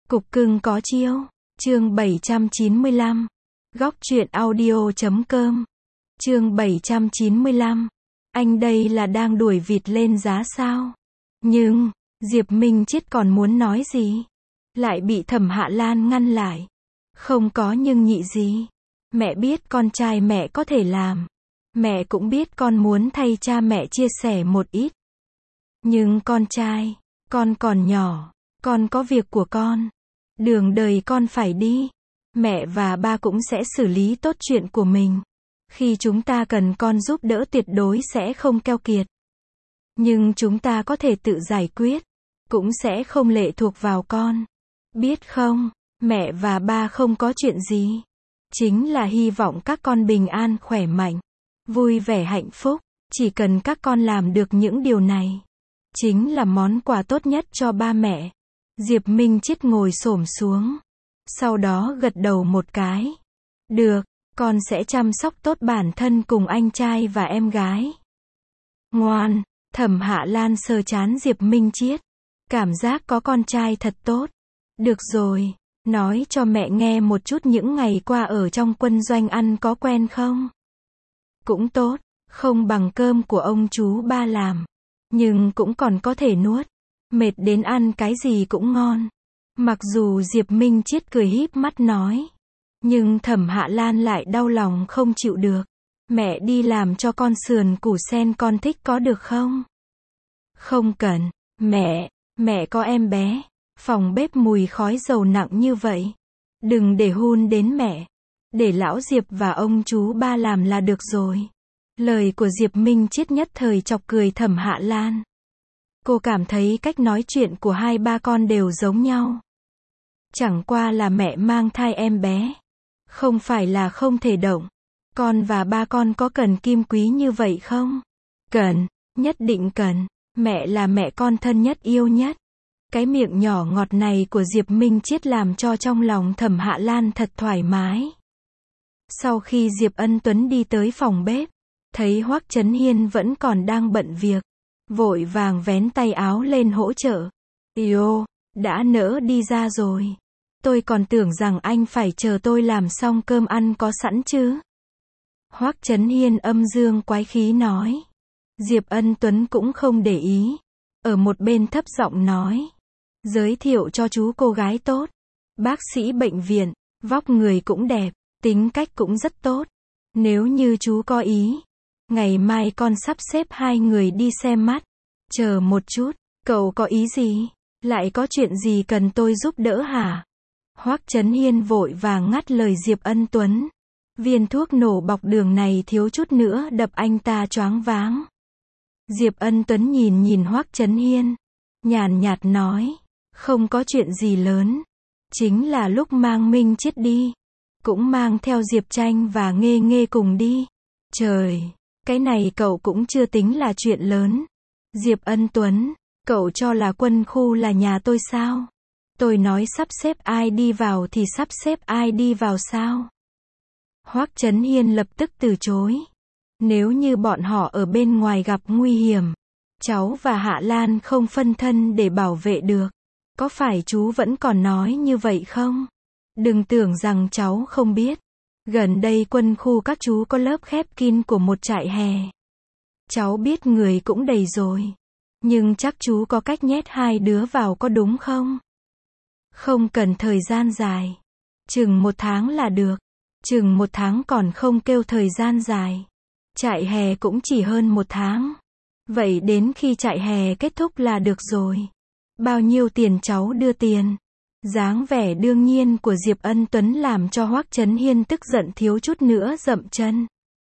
Cục cưng có chiêu. Chương 795. Góc truyện audio.com. Chương 795. Anh đây là đang đuổi vịt lên giá sao? Nhưng, Diệp Minh Chiết còn muốn nói gì? Lại bị Thẩm Hạ Lan ngăn lại. Không có nhưng nhị gì. Mẹ biết con trai mẹ có thể làm. Mẹ cũng biết con muốn thay cha mẹ chia sẻ một ít. Nhưng con trai, con còn nhỏ, con có việc của con. Đường đời con phải đi. Mẹ và ba cũng sẽ xử lý tốt chuyện của mình. Khi chúng ta cần con giúp đỡ tuyệt đối sẽ không keo kiệt. Nhưng chúng ta có thể tự giải quyết. Cũng sẽ không lệ thuộc vào con. Biết không, mẹ và ba không có chuyện gì. Chính là hy vọng các con bình an khỏe mạnh. Vui vẻ hạnh phúc. Chỉ cần các con làm được những điều này. Chính là món quà tốt nhất cho ba mẹ. Diệp Minh Chiết ngồi xổm xuống. Sau đó gật đầu một cái. Được, con sẽ chăm sóc tốt bản thân cùng anh trai và em gái. Ngoan, Thẩm Hạ Lan sờ trán Diệp Minh Chiết. Cảm giác có con trai thật tốt. Được rồi, nói cho mẹ nghe một chút những ngày qua ở trong quân doanh ăn có quen không? Cũng tốt, không bằng cơm của ông chú ba làm. Nhưng cũng còn có thể nuốt. Mệt đến ăn cái gì cũng ngon. Mặc dù Diệp Minh Chiết cười híp mắt nói. Nhưng Thẩm Hạ Lan lại đau lòng không chịu được. Mẹ đi làm cho con sườn củ sen con thích có được không? Không cần. Mẹ có em bé. Phòng bếp mùi khói dầu nặng như vậy. Đừng để hun đến mẹ. Để lão Diệp và ông chú ba làm là được rồi. Lời của Diệp Minh Chiết nhất thời chọc cười Thẩm Hạ Lan. Cô cảm thấy cách nói chuyện của hai ba con đều giống nhau. Chẳng qua là mẹ mang thai em bé. Không phải là không thể động. Con và ba con có cần kim quý như vậy không? Cần, nhất định cần. Mẹ là mẹ con thân nhất yêu nhất. Cái miệng nhỏ ngọt này của Diệp Minh Chiết làm cho trong lòng Thẩm Hạ Lan thật thoải mái. Sau khi Diệp Ân Tuấn đi tới phòng bếp, thấy Hoắc Chấn Hiên vẫn còn đang bận việc. Vội vàng vén tay áo lên hỗ trợ. Yêu, đã nỡ đi ra rồi. Tôi còn tưởng rằng anh phải chờ tôi làm xong cơm ăn có sẵn chứ. Hoắc Chấn Hiên âm dương quái khí nói. Diệp Ân Tuấn cũng không để ý. Ở một bên thấp giọng nói. Giới thiệu cho chú cô gái tốt. Bác sĩ bệnh viện, vóc người cũng đẹp, tính cách cũng rất tốt. Nếu như chú có ý. Ngày mai con sắp xếp hai người đi xem mắt. Chờ một chút, cậu có ý gì? Lại có chuyện gì cần tôi giúp đỡ hả? Hoắc Chấn Hiên vội vàng ngắt lời Diệp Ân Tuấn. Viên thuốc nổ bọc đường này thiếu chút nữa đập anh ta choáng váng. Diệp Ân Tuấn nhìn Hoắc Chấn Hiên. Nhàn nhạt nói. Không có chuyện gì lớn. Chính là lúc mang Minh Chiết đi. Cũng mang theo Diệp Tranh và Nghê Nghê cùng đi. Trời, cái này cậu cũng chưa tính là chuyện lớn. Diệp Ân Tuấn, cậu cho là quân khu là nhà tôi sao? Tôi nói sắp xếp ai đi vào thì sắp xếp ai đi vào sao? Hoắc Chấn Hiên lập tức từ chối. Nếu như bọn họ ở bên ngoài gặp nguy hiểm, cháu và Hạ Lan không phân thân để bảo vệ được. Có phải chú vẫn còn nói như vậy không? Đừng tưởng rằng cháu không biết. Gần đây quân khu các chú có lớp khép kín của một trại hè. Cháu biết người cũng đầy rồi. Nhưng chắc chú có cách nhét hai đứa vào có đúng không? Không cần thời gian dài. Chừng 1 tháng là được. Chừng 1 tháng còn không kêu thời gian dài. Trại hè cũng chỉ hơn 1 tháng. Vậy đến khi trại hè kết thúc là được rồi. Bao nhiêu tiền cháu đưa tiền? Dáng vẻ đương nhiên của Diệp Ân Tuấn làm cho Hoắc Chấn Hiên tức giận thiếu chút nữa dậm chân.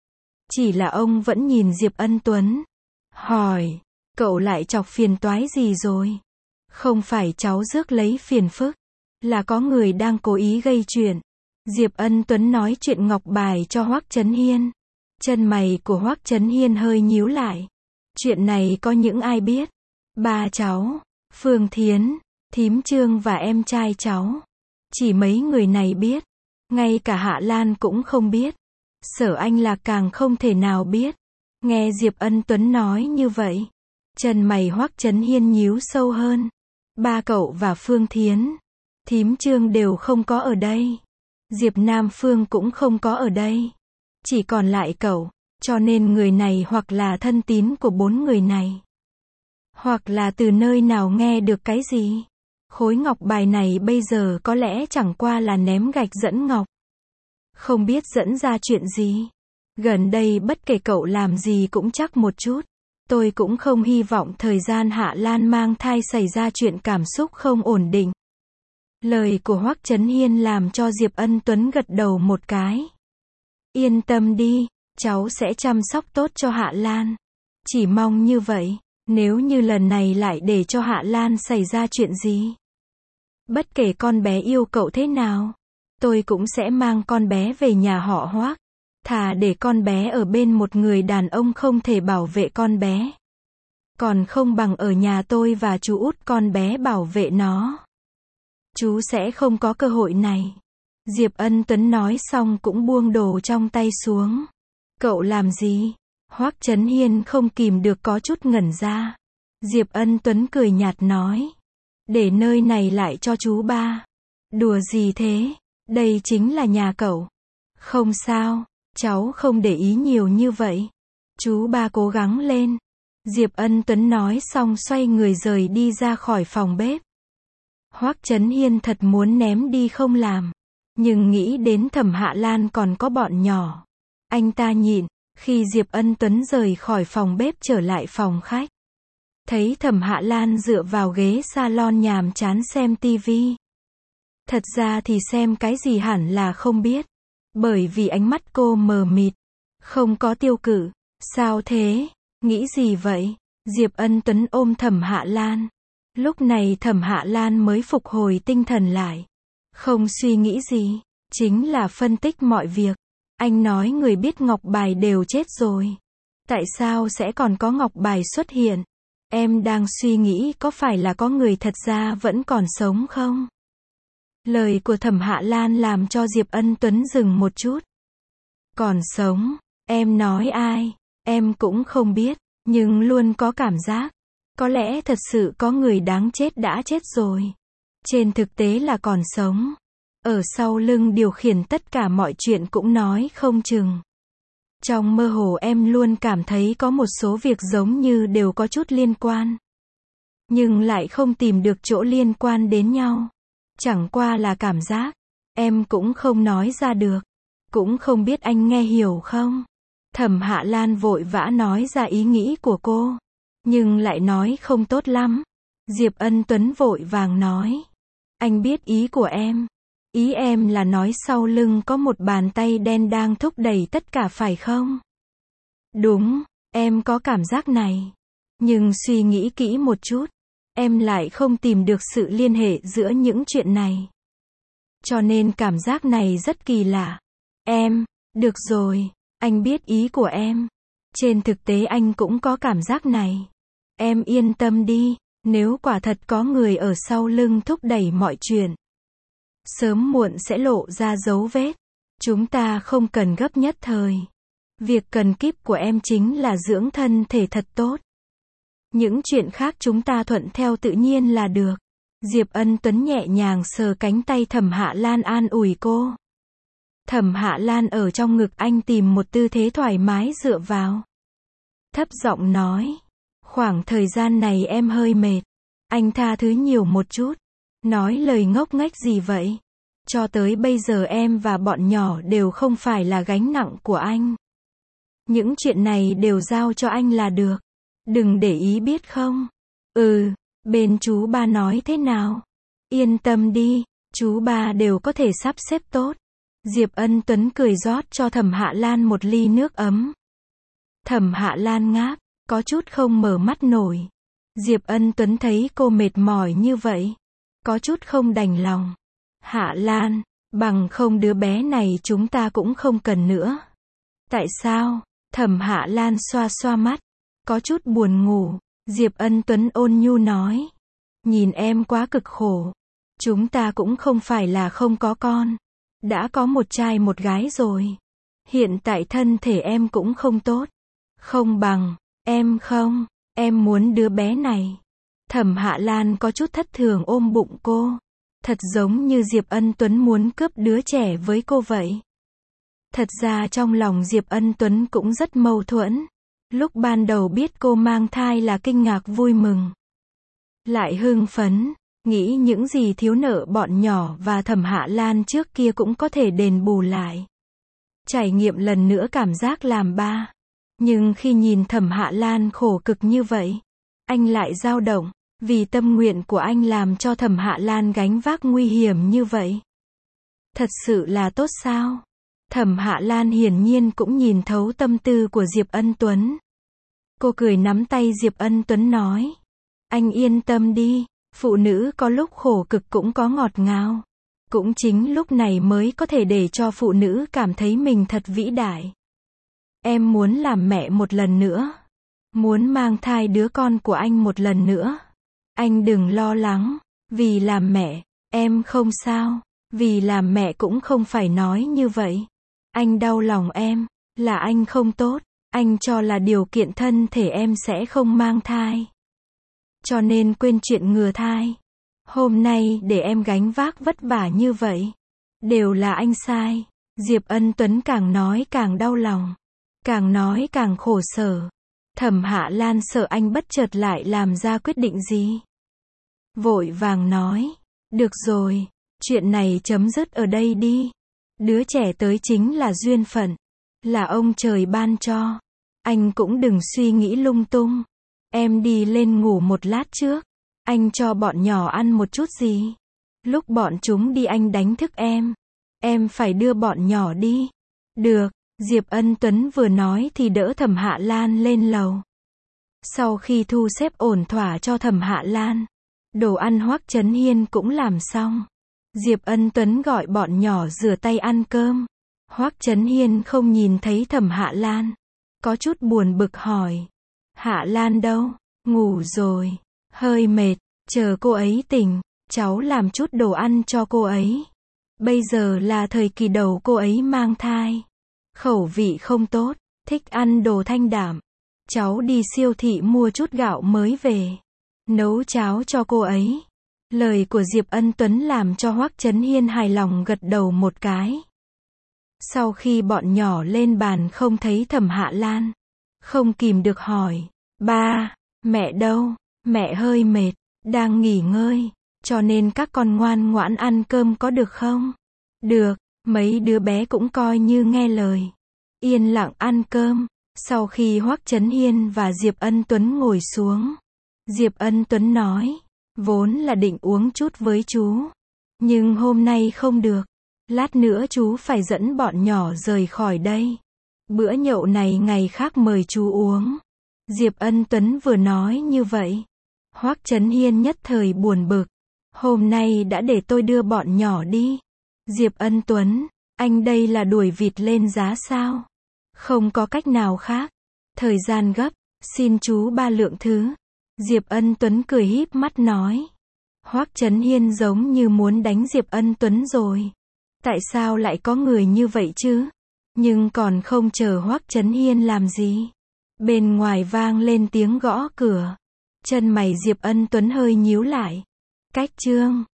Chỉ là ông vẫn nhìn Diệp Ân Tuấn. Hỏi, cậu lại chọc phiền toái gì rồi? Không phải cháu rước lấy phiền phức. Là có người đang cố ý gây chuyện. Diệp Ân Tuấn nói chuyện ngọc bài cho Hoắc Chấn Hiên. Chân mày của Hoắc Chấn Hiên hơi nhíu lại. Chuyện này có những ai biết? Ba cháu, Phương Thiến, thím Trương và em trai cháu. Chỉ mấy người này biết. Ngay cả Hạ Lan cũng không biết. Sở Anh Lạc càng không thể nào biết. Nghe Diệp Ân Tuấn nói như vậy. Chân mày Hoắc Chấn Hiên nhíu sâu hơn. Ba cậu và Phương Thiến. thím Trương đều không có ở đây. Diệp Nam Phương cũng không có ở đây. Chỉ còn lại cậu, cho nên người này hoặc là thân tín của 4 người này. Hoặc là từ nơi nào nghe được cái gì. Khối ngọc bài này bây giờ có lẽ chẳng qua là ném gạch dẫn ngọc. Không biết dẫn ra chuyện gì. Gần đây bất kể cậu làm gì cũng chắc một chút. Tôi cũng không hy vọng thời gian Hạ Lan mang thai xảy ra chuyện cảm xúc không ổn định. Lời của Hoắc Chấn Hiên làm cho Diệp Ân Tuấn gật đầu một cái. Yên tâm đi, cháu sẽ chăm sóc tốt cho Hạ Lan. Chỉ mong như vậy, nếu như lần này lại để cho Hạ Lan xảy ra chuyện gì. Bất kể con bé yêu cậu thế nào, tôi cũng sẽ mang con bé về nhà họ Hoắc. Thà để con bé ở bên một người đàn ông không thể bảo vệ con bé. Còn không bằng ở nhà tôi và chú út con bé bảo vệ nó. Chú sẽ không có cơ hội này. Diệp Ân Tuấn nói xong cũng buông đồ trong tay xuống. Cậu làm gì? Hoắc Chấn Hiên không kìm được có chút ngẩn ra. Diệp Ân Tuấn cười nhạt nói. Để nơi này lại cho chú ba. Đùa gì thế? Đây chính là nhà cậu. Không sao, cháu không để ý nhiều như vậy. Chú ba cố gắng lên. Diệp Ân Tuấn nói xong xoay người rời đi ra khỏi phòng bếp. Hoắc Chấn Hiên thật muốn ném đi không làm. Nhưng nghĩ đến Thẩm Hạ Lan còn có bọn nhỏ. Anh ta nhịn. Khi Diệp Ân Tuấn rời khỏi phòng bếp trở lại phòng khách. Thấy Thẩm Hạ Lan dựa vào ghế salon nhàm chán xem tivi. Thật ra thì xem cái gì hẳn là không biết. Bởi vì ánh mắt cô mờ mịt. Không có tiêu cự. Sao thế? Nghĩ gì vậy? Diệp Ân Tuấn ôm Thẩm Hạ Lan. Lúc này Thẩm Hạ Lan mới phục hồi tinh thần lại. Không suy nghĩ gì. Chính là phân tích mọi việc. Anh nói người biết ngọc bài đều chết rồi. Tại sao sẽ còn có ngọc bài xuất hiện? Em đang suy nghĩ có phải là có người thật ra vẫn còn sống không? Lời của Thẩm Hạ Lan làm cho Diệp Ân Tuấn dừng một chút. Còn sống? Em nói ai? Em cũng không biết, nhưng luôn có cảm giác. Có lẽ thật sự có người đáng chết đã chết rồi. Trên thực tế là còn sống. Ở sau lưng điều khiển tất cả mọi chuyện cũng nói không chừng. Trong mơ hồ em luôn cảm thấy có một số việc giống như đều có chút liên quan. Nhưng lại không tìm được chỗ liên quan đến nhau. Chẳng qua là cảm giác. Em cũng không nói ra được. Cũng không biết anh nghe hiểu không? Thẩm Hạ Lan vội vã nói ra ý nghĩ của cô. Nhưng lại nói không tốt lắm. Diệp Ân Tuấn vội vàng nói. Anh biết ý của em. Ý em là nói sau lưng có một bàn tay đen đang thúc đẩy tất cả phải không? Đúng, em có cảm giác này. Nhưng suy nghĩ kỹ một chút. Em lại không tìm được sự liên hệ giữa những chuyện này. Cho nên cảm giác này rất kỳ lạ. Em, được rồi, anh biết ý của em. Trên thực tế anh cũng có cảm giác này. Em yên tâm đi, nếu quả thật có người ở sau lưng thúc đẩy mọi chuyện. Sớm muộn sẽ lộ ra dấu vết. Chúng ta không cần gấp nhất thời. Việc cần kíp của em chính là dưỡng thân thể thật tốt. Những chuyện khác chúng ta thuận theo tự nhiên là được. Diệp Ân Tuấn nhẹ nhàng sờ cánh tay Thẩm Hạ Lan an ủi cô. Thẩm Hạ Lan ở trong ngực anh tìm một tư thế thoải mái dựa vào. Thấp giọng nói. Khoảng thời gian này em hơi mệt. Anh tha thứ nhiều một chút. Nói lời ngốc nghếch gì vậy? Cho tới bây giờ em và bọn nhỏ đều không phải là gánh nặng của anh. Những chuyện này đều giao cho anh là được. Đừng để ý biết không? Bên chú ba nói thế nào? Yên tâm đi, chú ba đều có thể sắp xếp tốt. Diệp Ân Tuấn cười rót cho Thẩm Hạ Lan một ly nước ấm. Thẩm Hạ Lan ngáp, có chút không mở mắt nổi. Diệp Ân Tuấn thấy cô mệt mỏi như vậy. Có chút không đành lòng. Hạ Lan, bằng không đứa bé này chúng ta cũng không cần nữa. Tại sao? Thẩm Hạ Lan xoa xoa mắt. Có chút buồn ngủ. Diệp Ân Tuấn ôn nhu nói. Nhìn em quá cực khổ. Chúng ta cũng không phải là không có con. Đã có một trai một gái rồi. Hiện tại thân thể em cũng không tốt. Không bằng, em muốn đứa bé này. Thẩm Hạ Lan có chút thất thường ôm bụng cô. Thật giống như Diệp Ân Tuấn muốn cướp đứa trẻ với cô vậy. Thật ra trong lòng Diệp Ân Tuấn cũng rất mâu thuẫn. Lúc ban đầu biết cô mang thai là kinh ngạc vui mừng. Lại hưng phấn, nghĩ những gì thiếu nợ bọn nhỏ và Thẩm Hạ Lan trước kia cũng có thể đền bù lại. Trải nghiệm lần nữa cảm giác làm ba. Nhưng khi nhìn Thẩm Hạ Lan khổ cực như vậy, anh lại dao động, vì tâm nguyện của anh làm cho Thẩm Hạ Lan gánh vác nguy hiểm như vậy. Thật sự là tốt sao? Thẩm Hạ Lan hiển nhiên cũng nhìn thấu tâm tư của Diệp Ân Tuấn. Cô cười nắm tay Diệp Ân Tuấn nói. Anh yên tâm đi, phụ nữ có lúc khổ cực cũng có ngọt ngào. Cũng chính lúc này mới có thể để cho phụ nữ cảm thấy mình thật vĩ đại. Em muốn làm mẹ một lần nữa. Muốn mang thai đứa con của anh một lần nữa. Anh đừng lo lắng, vì làm mẹ, em không sao. Vì làm mẹ cũng không phải nói như vậy. Anh đau lòng em, là anh không tốt. Anh cho là điều kiện thân thể em sẽ không mang thai. Cho nên quên chuyện ngừa thai. Hôm nay để em gánh vác vất vả như vậy. Đều là anh sai. Diệp Ân Tuấn càng nói càng đau lòng. Càng nói càng khổ sở. Thẩm Hạ Lan sợ anh bất chợt lại làm ra quyết định gì. Vội vàng nói. Được rồi, chuyện này chấm dứt ở đây đi. Đứa trẻ tới chính là duyên phận. Là ông trời ban cho. Anh cũng đừng suy nghĩ lung tung. Em đi lên ngủ một lát trước. Anh cho bọn nhỏ ăn một chút gì. Lúc bọn chúng đi anh đánh thức em. Em phải đưa bọn nhỏ đi. Được, Diệp Ân Tuấn vừa nói thì đỡ Thẩm Hạ Lan lên lầu. Sau khi thu xếp ổn thỏa cho Thẩm Hạ Lan, đồ ăn Hoắc Chấn Hiên cũng làm xong. Diệp Ân Tuấn gọi bọn nhỏ rửa tay ăn cơm. Hoắc Chấn Hiên không nhìn thấy Thẩm Hạ Lan. Có chút buồn bực hỏi. Hạ Lan đâu? Ngủ rồi. Hơi mệt. Chờ cô ấy tỉnh, cháu làm chút đồ ăn cho cô ấy. Bây giờ là thời kỳ đầu cô ấy mang thai. Khẩu vị không tốt, thích ăn đồ thanh đạm. Cháu đi siêu thị mua chút gạo mới về. Nấu cháo cho cô ấy. Lời của Diệp Ân Tuấn làm cho Hoắc Chấn Hiên hài lòng gật đầu một cái. Sau khi bọn nhỏ lên bàn không thấy Thẩm Hạ Lan, không kìm được hỏi. Ba, mẹ đâu? Mẹ hơi mệt, đang nghỉ ngơi, cho nên các con ngoan ngoãn ăn cơm có được không? Được, mấy đứa bé cũng coi như nghe lời. Yên lặng ăn cơm. Sau khi Hoắc Chấn Hiên và Diệp Ân Tuấn ngồi xuống, Diệp Ân Tuấn nói, vốn là định uống chút với chú, nhưng hôm nay không được. Lát nữa chú phải dẫn bọn nhỏ rời khỏi đây. Bữa nhậu này ngày khác mời chú uống. Diệp Ân Tuấn vừa nói như vậy, Hoắc Chấn Hiên nhất thời buồn bực. Hôm nay đã để tôi đưa bọn nhỏ đi. Diệp Ân Tuấn, anh đây là đuổi vịt lên giá sao? Không có cách nào khác. Thời gian gấp, xin chú 3 lượng thứ. Diệp Ân Tuấn cười híp mắt nói. Hoắc Chấn Hiên giống như muốn đánh Diệp Ân Tuấn rồi. Tại sao lại có người như vậy chứ? Nhưng còn không chờ Hoắc Chấn Hiên làm gì. Bên ngoài vang lên tiếng gõ cửa. Chân mày Diệp Ân Tuấn hơi nhíu lại. Cách Trương,